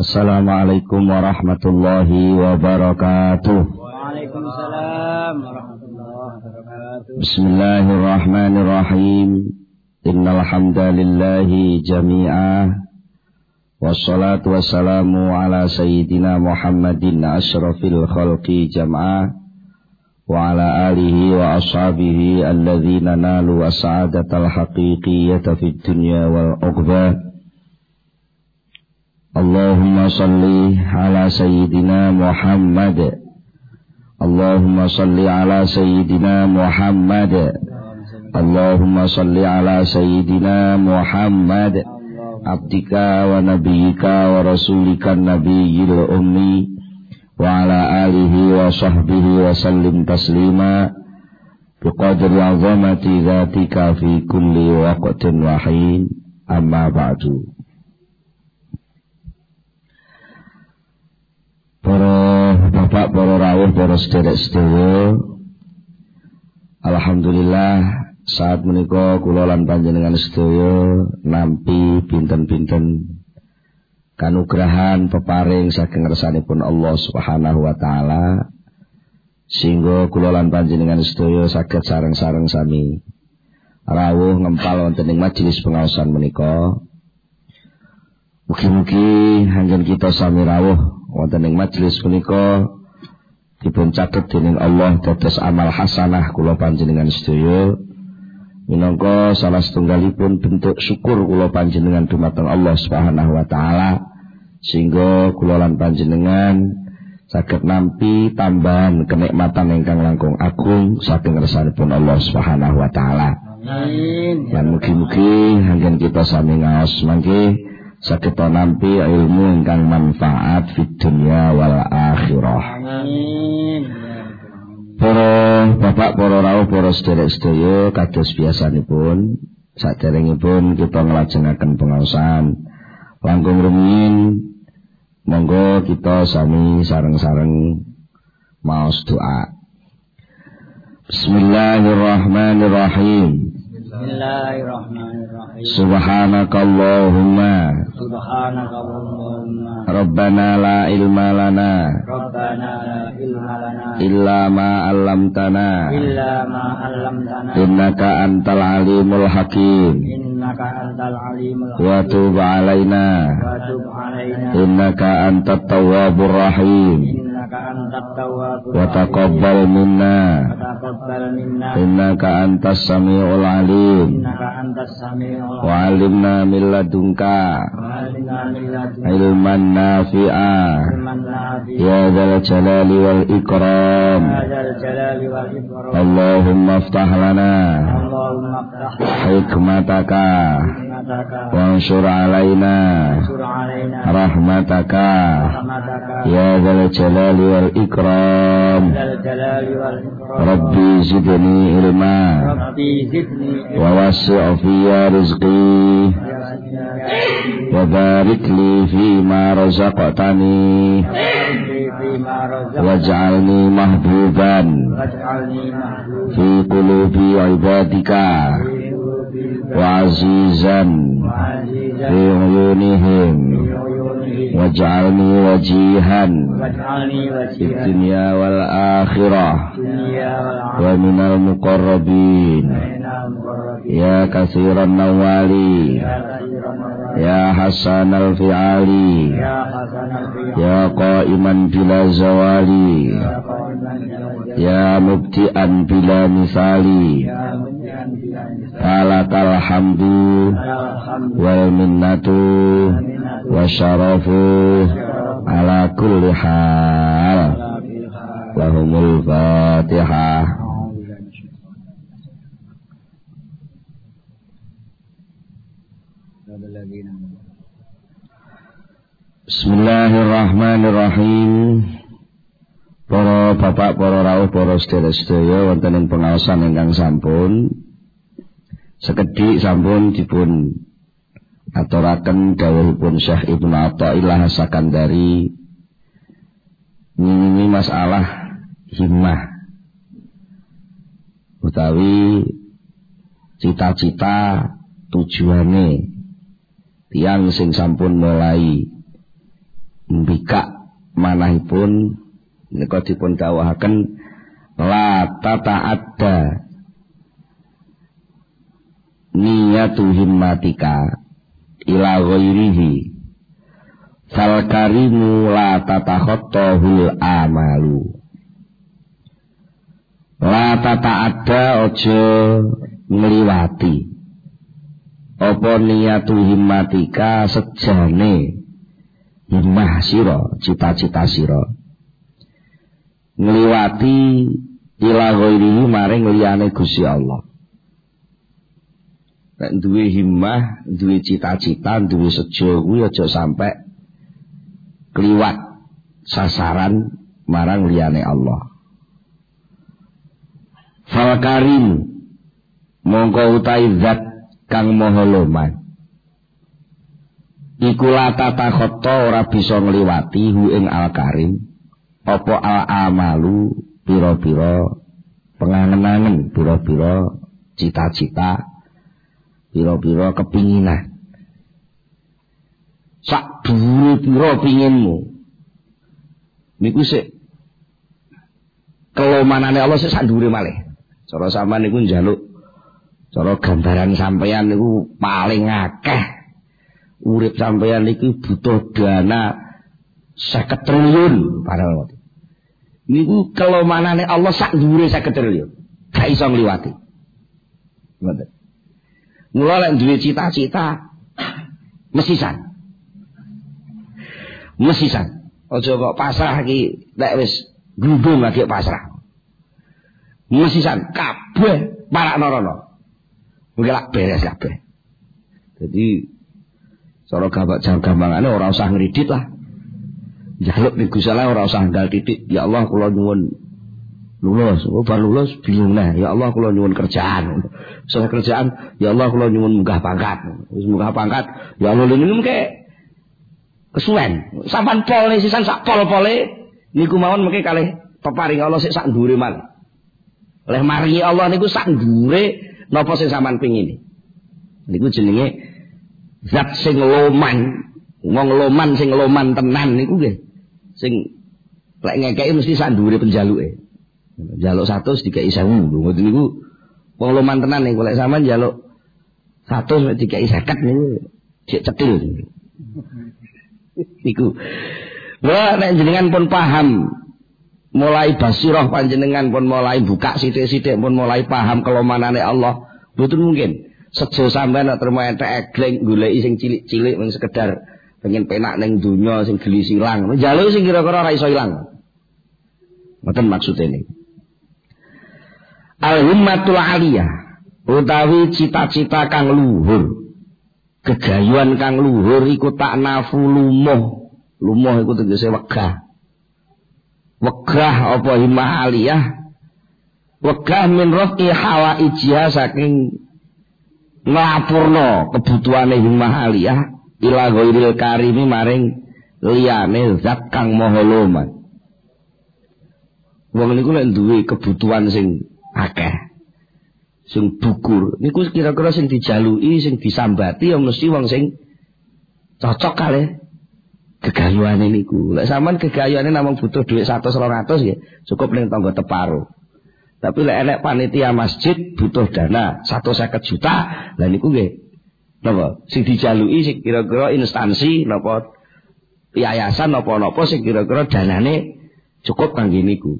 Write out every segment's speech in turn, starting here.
Assalamualaikum warahmatullahi wabarakatuh. Waalaikumsalam warahmatullahi wabarakatuh. Bismillahirrahmanirrahim. Innal hamdalillahi jami'ah. Wassalatu wassalamu ala sayyidina Muhammadin asyrafil khalqi jam'ah. Wa ala alihi wa ashabihi alladhina nalu as-sa'adatal haqiqiyyata fid dunya wal uqbah. Allahumma salli ala sayyidina Muhammad. Allahumma salli ala sayyidina Muhammad. Allahumma salli ala sayyidina Muhammad. Abdika wa nabiyyika wa rasulika nabiyil ummi. Wa ala alihi wa sahbihi wa sallim taslima. Biqadri azamati dhatika fi kulli waqtin wa hin. Amma ba'du. Para bapak, para rawuh, para sedherek-sedherek, alhamdulillah saat menika kula lan panjenengan sedaya nampi pinten-pinten kanugrahan peparing saking ngersanipun Allah Subhanahu wa taala sehingga kula lan panjenengan sedaya saged sareng-sareng sami rawuh ngempal wonten ing majelis pengaosan menika. Mugi-mugi anggen kita sami rawuh wonten ing majelis punika dipun catet dening Allah dados amal hasanah kula panjenengan sedaya minangka salah setunggalipun bentuk syukur kula panjenengan dumateng Allah Subhanahu wa taala sehingga kula lan panjenengan saged nampi tambahan kenikmatan ingkang langkung agung saking ngersanipun Allah Subhanahu wa taala. Amin. Lan mugi-mugi anggen kita sami ngaos mangke saged nampi ilmu ingkang manfaat fid dunya wal akhirah. Amin. Para bapak, para rawuh, para sedherek-sedherek kados biasanipun saderengipun kita nglajengaken pengaosan langkung rumiyin monggo kita sami sareng-sareng maos doa. Bismillahirrahmanirrahim. Bismillahirrahmanirrahim. Subhanakallahumma Rabbana la ilma lana illa ma 'allamtana innaka antal alimul hakim wa tub 'alaina innaka antat tawwabur rahim wa taqabbal minna innaka antas samiul alim wa 'allimna min ladunka ilman nafi'a ya dzal jalali wal ikram. Allahumma iftah lana hikmataka wansur alaina rahmataka ya dzal jalali wal ikram. Rabbi zidni ilma wa wasi' fiyya rizqi wa barik li fima razaqtani waj'alni mahbuban fi qulubi ibadika wa azizan fi uyunihim waj'alni wajihan fid dunya wal akhirah wa minal muqarrabin ya katsiran nawali ya hasanal fi'ali ya qa'iman bila zawali ya mubti'an bila misali falakal hamdu wal minnatu wasyarafu ala kulli hal. Lahumul Fatihah. Bismillahirrahmanirrahim. Para bapak, para rawuh, para sedherek-sedherek wonten ing pengaosan ingkang sampun sekedhik sampun dipun aturaken dawuhipun Syekh Ibnu Athaillah Sakandari ini masalah himmah utawi cita-cita tujuane tiyang sing sampun mulai mbikak manahipun menika dipun dawuhaken la tata'adda niyatu himmatika ila ghairihi fal karimu la tatakhattahul amalu. La tata'adda ojo ngliwati apa niyatu himmatika sejane himmah sira cita-cita sira ngliwati ila ghairihi maring liyane Gusti Allah. Nek duwe himmah, duwe cita-cita, duwe sejo kuwi aja sampai kliwat sasaran marang liyane Allah. Fal karim mongko utahe zat kang maha loman iku la tatakhatta ora bisa ngliwati hu ing al karim apa al amalu pira-pira pengangen-angen, pira-pira cita-cita, pira-pira kepinginan. Sak dhuwure pira pinginmu niku sik kelomanane Allah sik sak dhuwure malih. Cara sampean niku njaluk cara gambaran sampean niku paling akeh urip sampean niku butuh dana 50 triliun padahal niku kelomanane Allah sak dhuwure 50 triliun gak iso ngliwati. Ngoten. Mula lek duwe cita-cita mesisan. Aja kok pasrah iki nek wis glundung lagi pasrah. Mesisan kabeh parakno rono. Kuwi lak beres kabeh. Jadi cara gampangane ora usah ngridit lah. Njaluk ning Gusti Allah ora usah nggal titik. Ya Allah kula nyuwun lulus. Bar lulus bingung nah. Ya Allah kula nyuwun kerjaan. Soal kerjaan, ya Allah kula nyuwun munggah pangkat. Wis munggah pangkat, ya Allah niku mengke kesuwen. Sampan pol sisan sak pol-pole niku mawon mengke kalih peparing Allah sik sak dhuwure malih. Oleh maringi Allah niku sak dhuwure napa sing sampean pengin. Niku jenenge zat sing loman. Wong loman sing loman tenan niku nggih. Sing lek ngekeki mesti sak dhuwure penjaluke. Njaluk 100 dikeki 1000. Ngoten niku wong loman tenan niku lek sampean njaluk 100 nek dikeki 50 niku cek cetil. Niku. Wah nek jenengan pun paham mulai basirah panjenengan pun mulai buka sithik-sithik pun mulai paham kelomanane Allah, mboten mungkin sejo sampean nek terima entek egleng goleki sing cilik-cilik mung sekedar pengen penak ning donya sing geli silang. Njaluk sing kira-kira ora iso ilang. Mboten maksud ini. Al-himmatul aliyah utawi cita-cita kang luhur. Gegayuhan kang luhur iku tak nafu lumuh. Lumuh iku tegese wegah. Wegah apa himmah aliyah? Wegah min rafi hawaijiha saking nglapurna kebutuhane himmah aliyah ila ghairil karimi maring liyane zat kang maha loman. Wong niku lek duwe kebutuhan sing akeh, sing dukur, niku kira-kira sing dijaluki, sing disambati ya mesti wong sing cocok kalih gegayuhane niku. Lek sampean gegayuhane namung butuh dhuwit 100-200 nggih, cukup ning tangga teparo. Tapi lek enek panitia masjid butuh dana 150 juta, lah niku nggih napa sing dijaluki sing kira-kira instansi napa yayasan napa-napa sing kira-kira danane cukup kangge niku.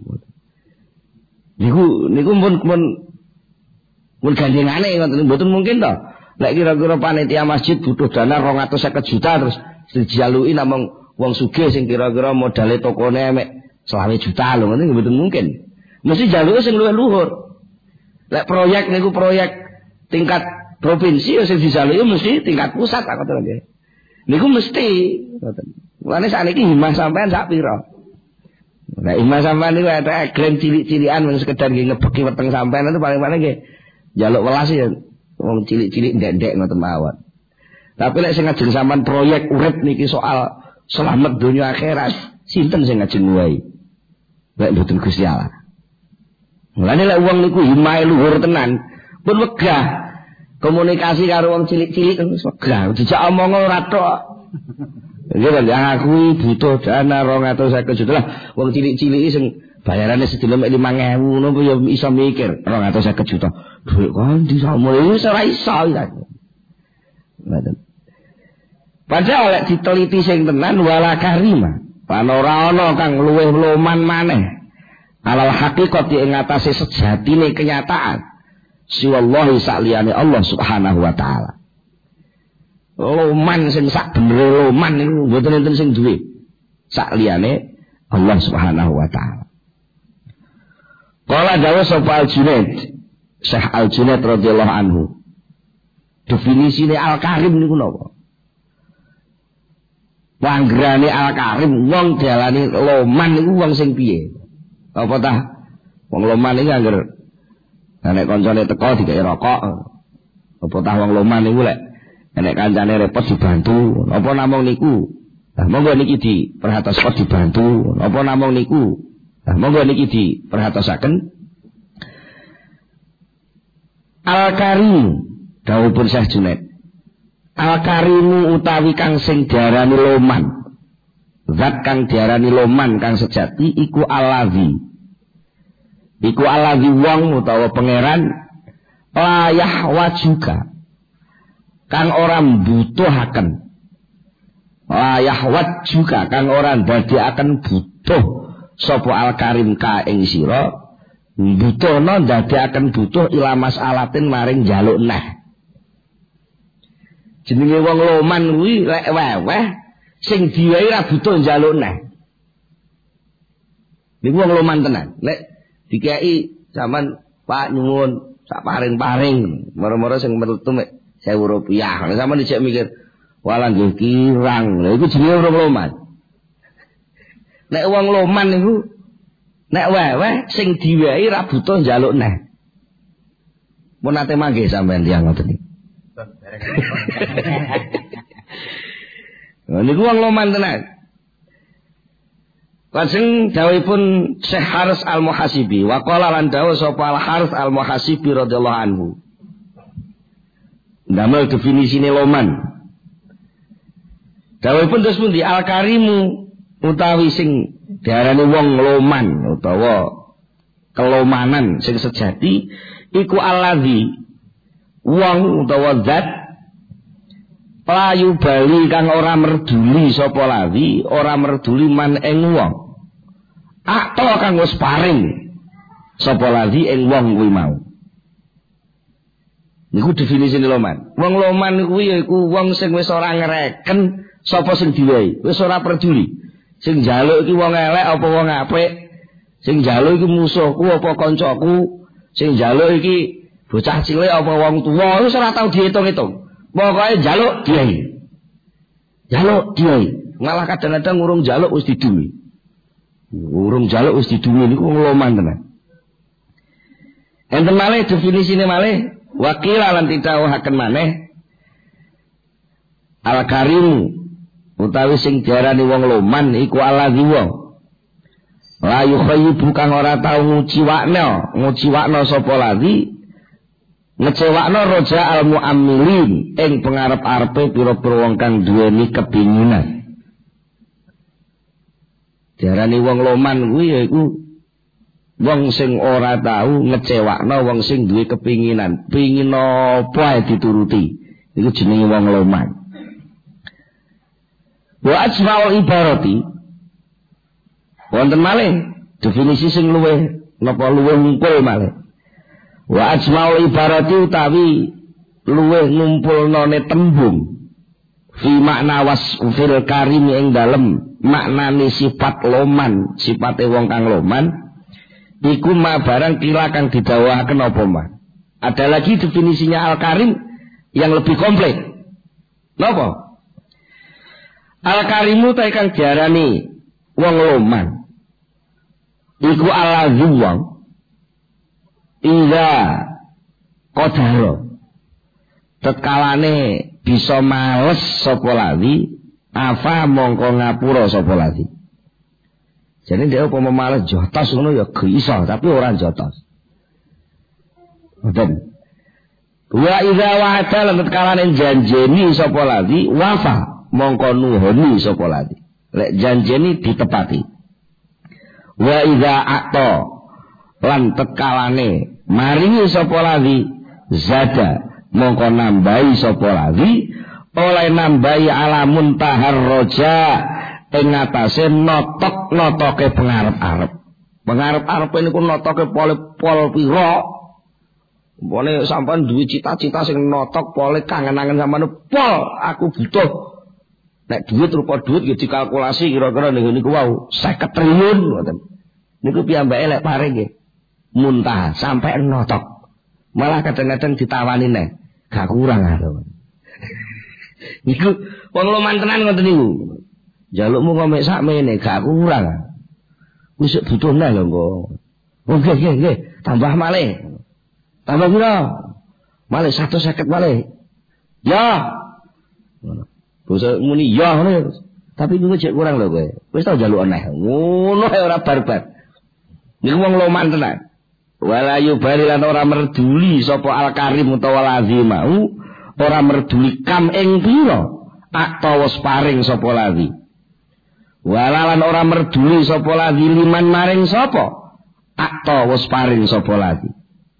Niku mun gandengane ngoten mboten mungkin to. Lek kira-kira panitia masjid butuh dana 250 juta terus dijaluki namung wong sugih sing kira-kira modale tokone mek 20 juta lho ngoten mboten mungkin. Mesti jaluke sing luwih luhur. Lek proyek niku proyek tingkat provinsi sing dijaluki mesti tingkat pusat tak ngoten nggih. Niku mesti ngoten. Mulane sakniki himmah sampean sak pira? Nah, himmah sampean niku ada egleng cilik-cilikan men sekedar nggih ngebeki weteng sampean itu paling-paling nggih njaluk welas ya wong cilik-cilik ndek-ndek ngoten mawon. Tapi lek sing ngajeng sampean proyek urip niki soal selamat dunia akhirat, sinten sing ngajeng wae? Lek mboten Gusti Allah. Mulane lek wong niku himmah luhur tenan, pun wegah komunikasi karo wong cilik-cilik wis wegah, dijak omong ora tok. Nggih lho aku butuh dana 250 juta lah. Wong cilik-cilik sing bayarane sedina mek 5.000 ngono ya iso mikir 250 juta. Duit kan disomo iki ora iso ya. Ngoten. Padahal lek diteliti sing tenan wala karima. Lan ora ana kang luwih loman maneh. Alal haqiqati ing atase sejatine kenyataan. Siwallahi sakliyane Allah Subhanahu wa taala. Loman sing sak benere loman niku mboten enten sing duwe sakliyane Allah Subhanahu wa taala. Qala dawu sapa Al-Junaid, Syekh Al-Junaid radhiyallahu anhu. Definisine Al-Karim niku napa? Panggrane Al-Karim wong dialani loman niku wong sing piye? Apa tah? Wong loman iki angger nek kancane teko dikek rokok. Apa tah wong loman niku lek nek kancane repot dibantu, apa namung niku? Lah monggo niki diperhatosaken dibantu, apa namung niku? Lah monggo niki diperhatosaken. Al-Karim dawuhipun Syekh Junaid. Al-Karimu utawi kang sing diarani loman. Zat kang diarani loman kang sejati iku Allazi. Iku Allazi wong utawa pangeran layah wajuka. Kang ora mbutuhaken. Layah wajuka kang ora ndadekaken butuh sapa Al-Karim ka ing sira. Mbutuhna ndadekaken butuh ila mas'alatin maring njaluk neh. Jenenge wong loman kuwi lek weweh sing diwehi ra butuh njaluk neh. Niku wong loman tenan. Lek dikeki sampean Pak nyuwun sak paring-paring, moro-moro sing metu mek 1.000 rupiah. Nek sampean dicek mikir, walah nggih kirang. Lha iku jenenge wong loman. Nek wong loman niku nek weweh sing diwehi ra butuh njaluk neh. Mun ate mangke sampean tiyang ngoten iki. Niku wong loman tenan. Lajeng dawuhipun Syekh Haris Al-Muhasibi, wa qala lan dawuh sapa Al-Haris Al-Muhasibi radhiyallahu anhu. Damel definisine loman. Dawuhipun terus pundi Al-Karimu utawi sing diarani wong loman utawa kelomanan sing sejati iku allazi wong utawa zat layu bali kang ora merduli sapa lawi ora merduli man ing wong akto kang wis paring sapa lawi ing wong kuwi mau. Niku definisine loman. Wong loman kuwi yaiku wong sing wis ora ngreken sapa sing diwehi, wis ora peduli. Sing njaluk iki wong elek apa wong apik, sing njaluk iki musuhku apa kancaku, sing njaluk iki bocah cilik apa wong tuwa, wis ora tau diitung-itung. Pokoke njaluk diwehi. Njaluk diwehi. Malah kadang-kadang urung njaluk wis diduwi. Urung njaluk wis diduwi niku wong loman tenan. Enten malih definisine malih wakil lan didhawuhaken maneh Al-Karim utawi sing diarani wong loman iku allazi wong la yukhayyibu kang ora tau nguciwakno sapa lazi ngecewakno roja al-mu'ammilin ing pengarep-arepe pira-pira wong kang duweni kepinginan. Diarani wong loman kuwi yaiku wong sing ora tau ngecewakno wong sing duwe kepinginan, pengin apa ae dituruti. Iku jenenge wong loman. Wa ajma'ul ibarati wonten malih definisi sing luwih napa luwih ngumpul malih. Wa ajma'ul ibarati utawi luwih ngumpulnane tembung fi makna wasfil karim ing dalem maknane sifat loman, sifate wong kang loman iku ma barang kila kang didhawuhaken apa ma. Ada lagi definisinya Al-Karim yang lebih komplit. Napa? Al-Karimu ta kang diarani wong loman iku allazi wong iza qadara tetkalane bisa males sapa lawi afa mongko ngapura sapa lawi. Jadi dia upama males jotos ngono ya iso tapi ora jotos. Ngoten. Wa iza wa'ada lan tetkalane janjeni sapa lawi wafa mongko nuhoni sapa ladhi. Lek janjeni ditepati. Wa idza aqta lan tekalane maringi sapa ladhi zada mongko nambahi sapa ladhi oleh nambahi alamun tahar roja ing atase notok-notoke pengarep-arep. Pengarep-arep niku notoke pol pira. Mbone sampean duwe cita-cita sing notok pole kangen-kangen sampean pol aku butuh. Nek duit rupa duit ya dikalkulasi kira-kira niku wau 50 triliun ngoten. Niku piyambake lek paring nggih muntah sampai notok. Malah kadang-kadang ditawani neh gak kurang lho. Niku wong loman tenan ngoten niku. Jalukmu kok mek sakmene gak kurang. Wis butuh neh lho engko. Nggih, tambah malih. Tambah pira? Malih 150 malih. Ya. Basa muni ya ngono. Tapi niku cek kurang lho kowe. Wis tau njaluk neh. Ngono ae ora barbar. Niku wong loman tenan. Wala yubali lan ora merduli sapa al-karim utawa ladzi mau, ora merduli kam ing pira atawa paring sapa ladzi. Wala lan ora merduli sapa ladzi liman maring sapa atawa paring sapa ladzi.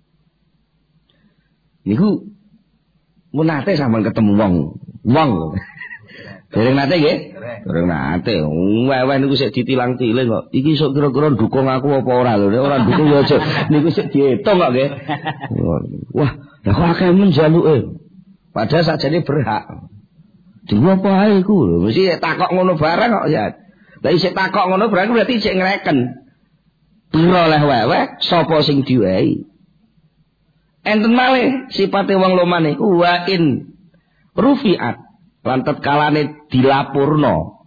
Niku munate sampean ketemu wong. Dereng nate nggih? Dereng nate. Wewe niku sik ditilang-tiling kok. Iki sok kira-kira dukung aku apa ora lho. Nek ora dukung ya aja. Niku sik diitung kok nggih. Wah, lha kok akeh menjaluke. Padahal sakjane berhak. Dhewe apa ae iku lho. Mesti takok ngono barang kok ya. Lah isih takok ngono berarti sik ngreken. Pira leh wewe sapa sing diwehi. Enten malih sipate wong loman niku wa in rufiat lantet kalane dilapurno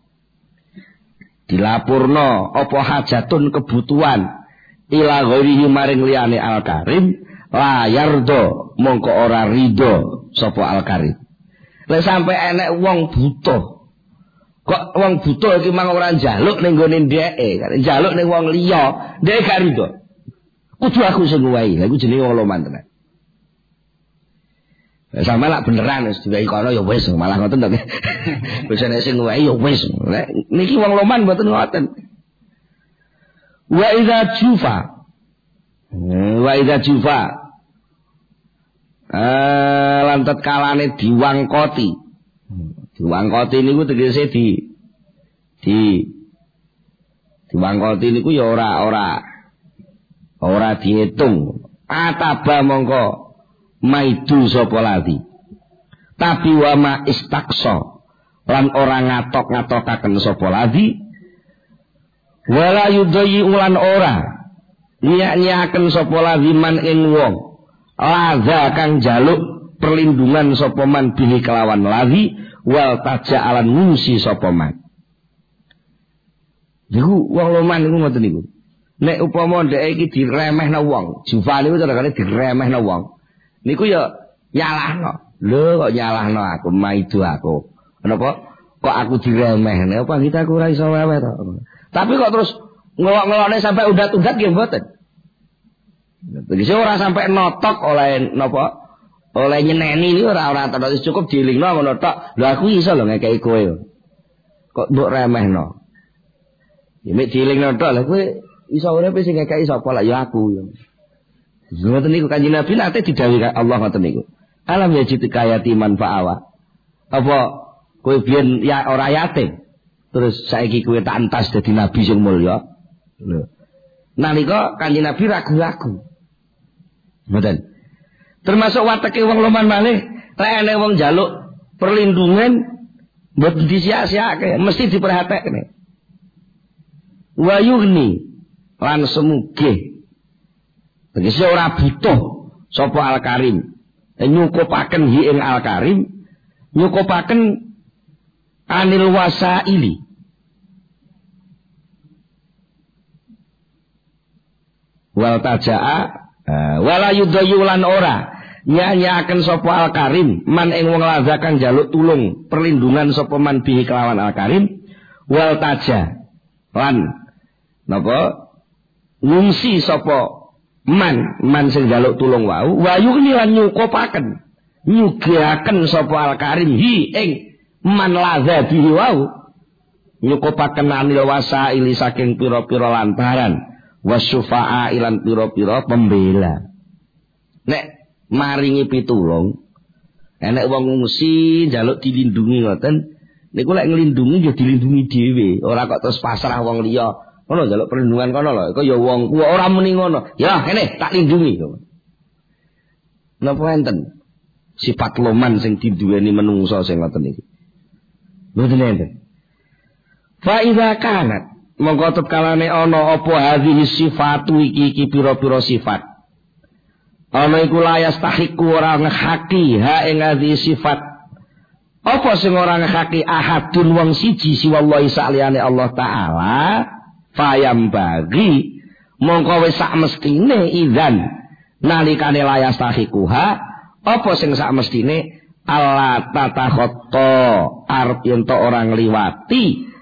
apa hajatun kebutuhan ila ghairihi maring liyane al-karim la yardo mongko ora rido sapa al-karim. Lek sampe enek wong butuh kok wong butuh iki mang ora njaluk ning gone dheke njaluk ning wong liya dhek gak rido kudu aku sing ngowahi. Lha iku jenenge wong loman tenan. Sama lak beneran wis diwehi kono ya wis malah ngoten to nggih. Wis nek sing ngowahi ya wis. Niki wong loman mboten ngoten. Wa idza jufa lantet kalane diwangkoti. Diwangkoti niku tegese diwangkoti niku ya ora diitung. Ataba mongko maidu sapa ladzi. Tapi wa ma istaksa lan ora ngatok-ngatokaken sapa ladzi. Wala yudayyi ulan ora nyak-nyaken sapa ladzi man ing wong ladza kang jaluk perlindungan sapa man bihi kelawan ladzi wal taja'alan ngungsi sapa man. Niku wong loman niku ngoten niku. Nek upama ndek iki diremehna wong, jufa niku terkane diremehna wong. Niku ya nyalahno. Lho kok nyalahno aku, maidu aku. Kenapa? Kok aku diremehne? Apa kita aku ora iso wewe to. Tapi kok terus ngelok-ngelokne sampai udat-udat nggih mboten. Jadi ora sampai notok oleh napa? Oleh nyeneni iki ora terus cukup dielingno ngono tok. Lho aku iso lho ngekeki kowe. Kok mbok remehno. Ya mek dielingno tok lha kowe iso urip sing ngekeki sapa lah ya aku. Ngoten niku Kanjeng Nabi nate didhawuhi Allah ngoten niku. Alam yajidka yatiman fa'awa. Apa kowe biyen ya ora yatim. Terus saiki kowe tak entas dadi nabi sing mulya. Lho. Nalika Kanjeng Nabi ragu-ragu. Ngoten. Termasuk wateke wong loman malih, lek ana wong njaluk perlindungan mboten disia-siake, mesti diperhatekne. Wa yughni lan semugih. Tegese ora butuh sapa al-karim. Nyukupaken hi ing al-karim, nyukupaken anil wasaili. Wal tajaa wala yudayyulan ora nyanyaken sapa al-karim man ing wong ladza kang njaluk tulung perlindungan sapa man bihi kelawan al-karim wal taja lan napa ngungsi sapa man sing njaluk tulung wau wayu lan nyukupaken nyugihaken sapa al-karim hi ing man ladza bihi wau nyukupaken anil wasaili saking pira-pira lantaran wasyufa'a ilan pira-pira pembela. Nek maringi pitulung enek wong ngungsi njaluk dilindungi ngoten niku lek nglindungi ya dilindungi dhewe, ora kok terus pasrah wong liya. Ngono njaluk perlindungan kono lho, iku ya wong kuwi ora muni ngono. Ya kene tak lindungi. Napa enten sifat loman sing diduweni menungso sing ngoten iki. Mboten enten. Fa idza kanat mongko tetkalane ana apa hadhihi sifatu iki pira-pira sifat. Ana iku layas tahiku ora ngehaki ha ing hadhihi sifat. Apa sing ora ngehaki ahadun wong siji siwallahi saliyane Allah taala fayam bagi mongko wis sak mestine idzan nalikane layas tahikuha apa sing sak mestine Allah tatakhatta arep yen to ora ngliwati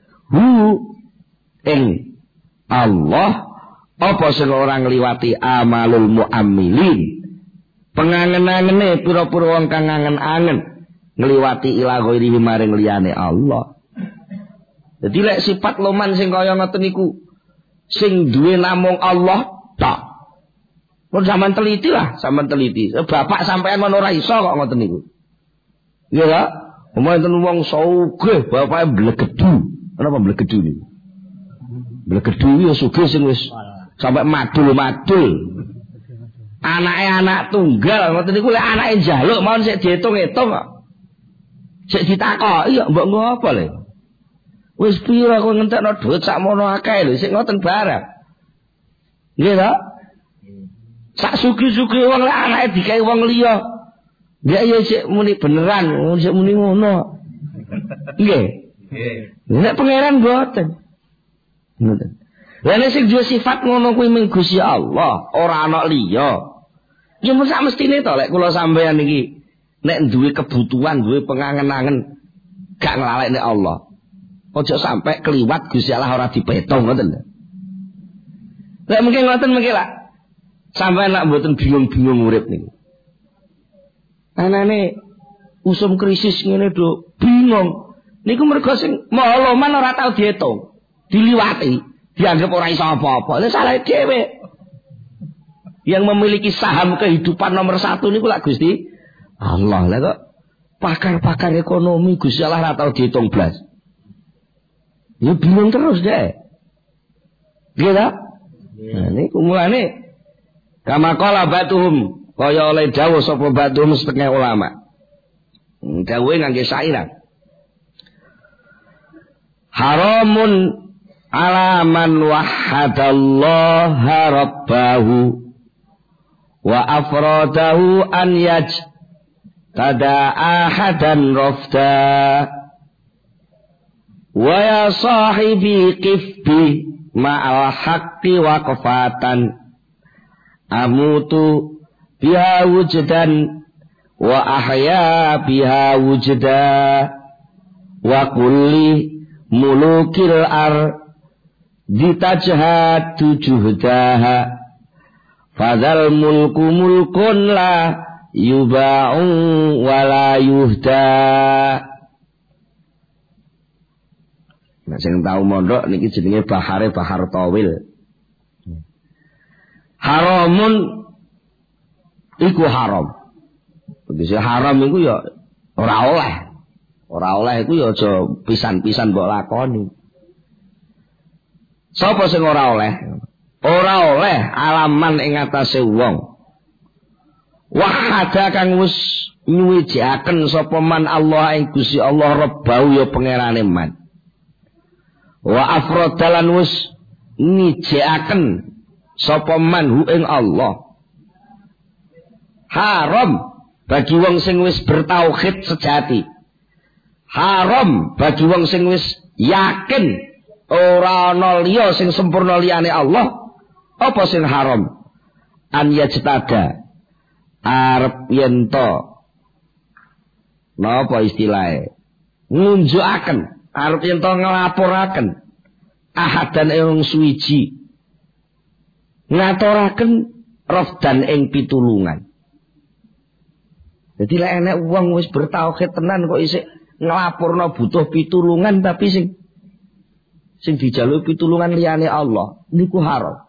ing Allah apa sing ora ngliwati amalul muammilin pengangen-angene pira-pira wong kang angen-angen ngliwati ila ghairi maring liyane Allah. Jadi lek sifat loman sing kaya ngoten niku sing duwe namung Allah tok. Mun sampean teliti lah, sampean teliti. Bapak sampean men ora iso kok ngoten niku. Iya ta? Wonten wong sugih bapake blegedu. Napa blegedu niku? Blegedu ya sugih sing wis sampai madul-madul. Anake anak tunggal ngoten niku lek anake njaluk mawon sik diitung-itung kok. Sik ditakoki ya mbok ngopo le? Wis pira kowe ngentekno dhuwit sakmono akeh lho sik ngoten barang. Nggih ta? Sak sugih-sugih wong lek anake dikai wong liya. Ya ya sik muni beneran, sik muni ngono. Nggih. Nek pangeran mboten. Ngoten. Lah nek sing duwe sifat ngono kuwi mung Gusti Allah, ora ana liya. Ya mesti mestine to lek kula sampeyan iki nek duwe kebutuhan, duwe pengangen-angen gak nglalekne Allah. Ojo sampai keliwat Gusti Allah ora dipetong ngoten lho. Lek mungkin ngoten mengki lak sampeyan nak mboten bingung-bingung urip niku. Anane usum krisis ngene do bingung. Niku mergo sing loman ora tau diitung, diliwati, dianggap ora iso apa-apa. Lha salah dhewe. Yang memiliki saham kehidupan nomor 1 niku lak Gusti Allah. Lah kok pakar-pakar ekonomi Gusti Allah ora tau diitung blas. Ya bingung terus deh. Nggih ta? Nah niku mulane kama qala batuhum kaya oleh dawuh sapa batuhum setengah ulama. Dawuhe ngangge syairan. Haramun ala man wahhadallaha rabbahu wa afradahu an tada ahadan rafda wa ya sahibi qifbi ma'al haqqi waqfatan amutu biha wujdan wa ahya biha wujda wa kulli mulukil ditajhadu juhdaha fadzal mulku mulkun la yuba'u wa la yuhda. Nah sing tau mondok niki jenenge bahare bahar tawil. Haramun iku haram. Begese haram iku ya ora oleh. Ora oleh iku ya aja pisan-pisan mbok lakoni. Sapa sing ora oleh? Ora oleh alaman ing atase wong. Wahada kang wis nyuwijaken sapa man Allah ing Gusti Allah Rabbau ya pangerane man. Wa afrodalan wis nijekaken sapa man hu ing Allah. Haram bagi wong sing wis bertauhid sejati. Haram bagi wong sing wis yakin ora ana liya sing sempurna liyane Allah. Apa sing haram? An yajtada arep yen to napa istilahe ngunjukaken arep yen to nglaporaken ahadan ing suwiji ngaturaken rafdan ing pitulungan. Jadi lek enek wong wis bertauhid tenan kok isih nglapurna butuh pitulungan tapi sing dijaluk pitulungan liyane Allah niku haram.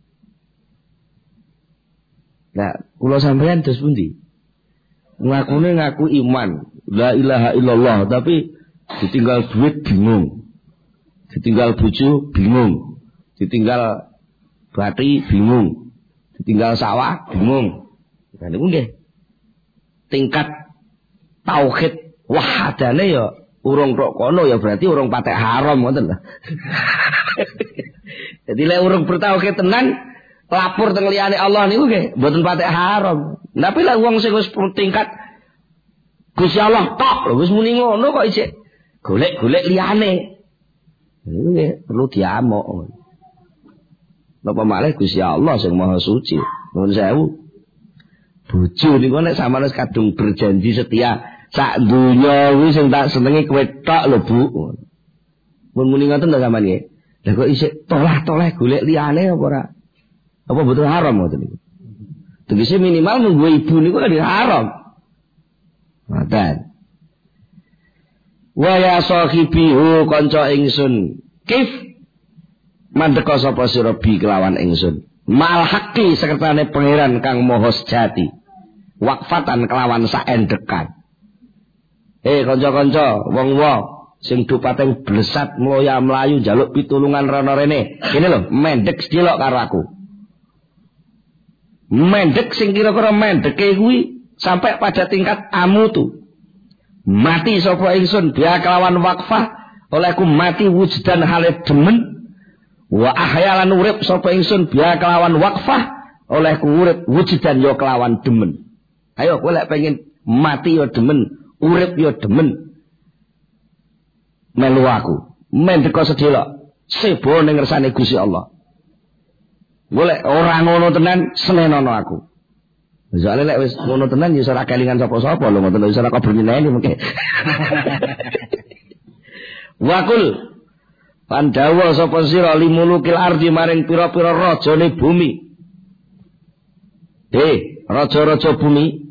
Nah, kula sampeyan dos pundi? Ngaku iman, la ilaha illallah, tapi ditinggal duit bingung. Ditinggal bojo bingung. Ditinggal bati bingung. Ditinggal sawah bingung. Nah niku nggih. Tingkat tauhid wahadane ya urung tok kono ya berarti urung patek haram ngoten lho. Jadi lek urung bertauhid tenan lapor teng liyane Allah niku nggih mboten patek haram. Tapi lek wong sing wis tingkat Gusti Allah tok lho wis muni ngono kok isih golek-golek liyane. Niku nggih perlu diamuk. Napa malih Gusti Allah sing Maha Suci. Nuwun sewu. Bojo niku nek sampeyan wis kadung berjanji setia sak dunya kuwi sing tak senengi kowe tok lho Bu. Mun muni ngoten ta sampeyan nggih. Lah kok isih tolah-tolah golek liyane apa ora? Apa betul haram ngoten niku? Tegese minimal nunggu ibu niku kan haram. Ngoten. Wa ya sahibihu kanca ingsun. Kif mandeka sapa sira bi kelawan ingsun. Mal haqqi sekretane pangeran kang maha sejati. Waqfatan kelawan saendekan. Kanca-kanca, wong-wong sing dupateng blesat mloya mlayu njaluk pitulungan rono rene. Kene lho, mendek sedilok karo aku. Mendek sing kira-kira mendeke kuwi sampai pada tingkat amutu. Mati sapa ingsun dia kelawan waqfah, olehku mati wujudan hale demen. Wa ahyalan urip sapa ingsun dia kelawan waqfah, olehku urip wujudan ya kelawan demen. Ayo kowe lek pengen mati ya demen. Urip yo demen melu aku mendeka sedhelok sebo ning ngersane Gusti Allah. Golek ora ngono tenan senenono aku. Soale lek wis ngono tenan yo ora kelingan sapa-sapa lho ngoten iso ora kabernyeneni mengke. Wakul pandawa sapa sira limulukil ardi maring pira-pira rajane bumi. Raja-raja bumi